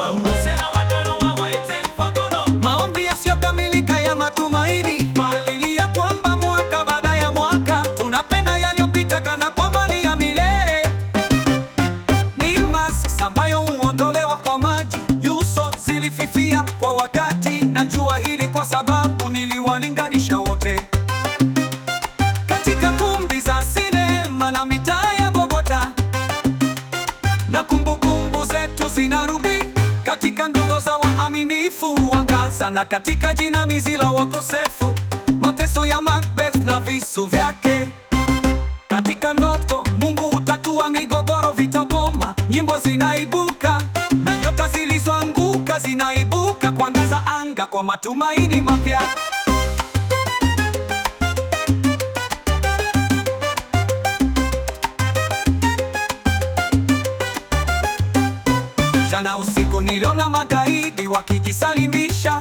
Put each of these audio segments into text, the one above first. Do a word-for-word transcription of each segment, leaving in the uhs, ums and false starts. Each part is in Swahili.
Maombi yasiyokamilika ya matumaini, malilia kwamba mwaka baada ya mwaka tunapenda yaliyopita kana kwamba ni ya milele. Ni mask ambayo huondolewa kwa maji, nyuso zilififia kwa wakati. Najua hili kwa sababu niliwalinganisha wote katika kumbi za sinema na mitaa ya Bogota, na kumbukumbu zetu zinarudi katika ndoto za waaminifu wangaza, na katika jinamizi la wakosefu, mateso ya Macbeth na visu vyake. Katika ndoto Mungu hutatua migogoro, vitagoma, nyimbo zinaibuka na nyota zilizoanguka zinaibuka kuangaza anga kwa matumaini mapya. Jana usiku niliona magaidi wakijisalimisha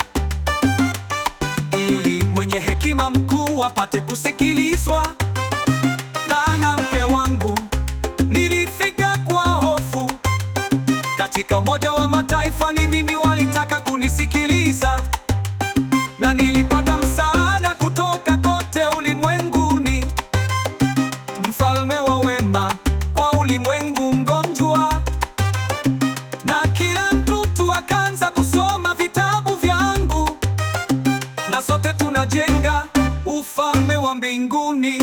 ili mwenye hekima mkuu apate kusikilizwa. Na mke wangu nilifika kwa hofu, katika Umoja wa Mataifa ni mimi walitaka kunisikiliza, na nilipata msaada kutoka kote ulimwenguni. Mfalme wa wema kwa ulimwengu mgonjwa, na kila mtu akaanza kusoma vitabu vyangu, na sote tunajenga ufalme wa mbinguni.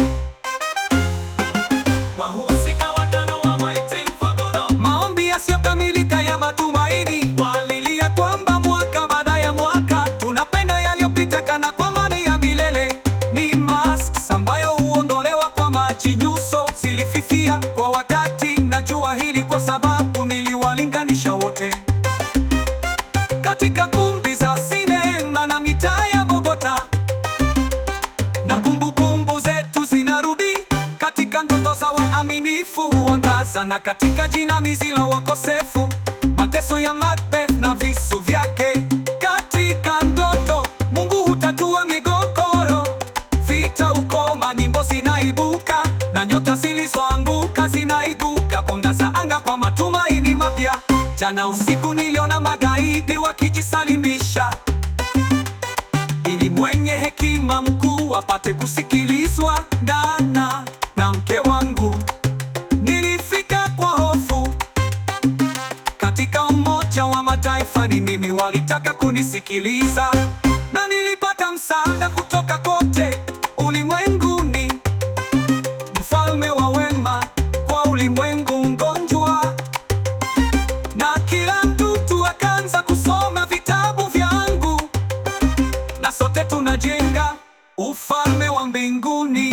Wahusika watano wa Waiting for God. Maombi yasiyokamilika ya matumaini, walilia kwamba mwaka baada ya mwaka tunapenda yaliyopita kana kwamba ni ya milele. Ni masks ambayo huondolewa kwa maji, nyuso zilififia kwa wakati. Najua hili kwa sababu niliwalinganisha wote katika kumbi za sinema na mitaa ya Bogota, na kumbukumbu zetu zinarudi katika ndoto za waaminifu huangaza, na katika jinamizi la wakosefu, mateso ya Macbeth na visu vyake. Katika ndoto Mungu hutatua migogoro, vita ukoma, nyimbo zinaibuka na nyota zilizoanguka zinaibuka kuangaza anga kwa matumaini mapya. Jana usiku niliona magaidi wakijisalimisha ili mwenye hekima mkuu apate kusikilizwa. Dana na mke wangu nilifika kwa hofu, katika Umoja wa Mataifa ni mimi walitaka kunisikiliza, na nilipata msaada kutoka kote ulimwenguni. Mfalme wa wema kwa ulimwengu mgonjwa, na kila mtu akaanza kusoma vitabu vyangu, na sote tunajenga ufalme wa mbinguni.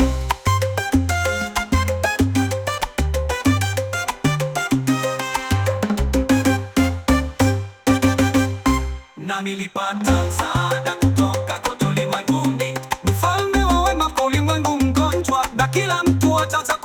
Na nilipata msaada kutoka kote ulimwenguni. Mfalme wa wema kwa ulimwengu mgonjwa, na kila mtu ataanza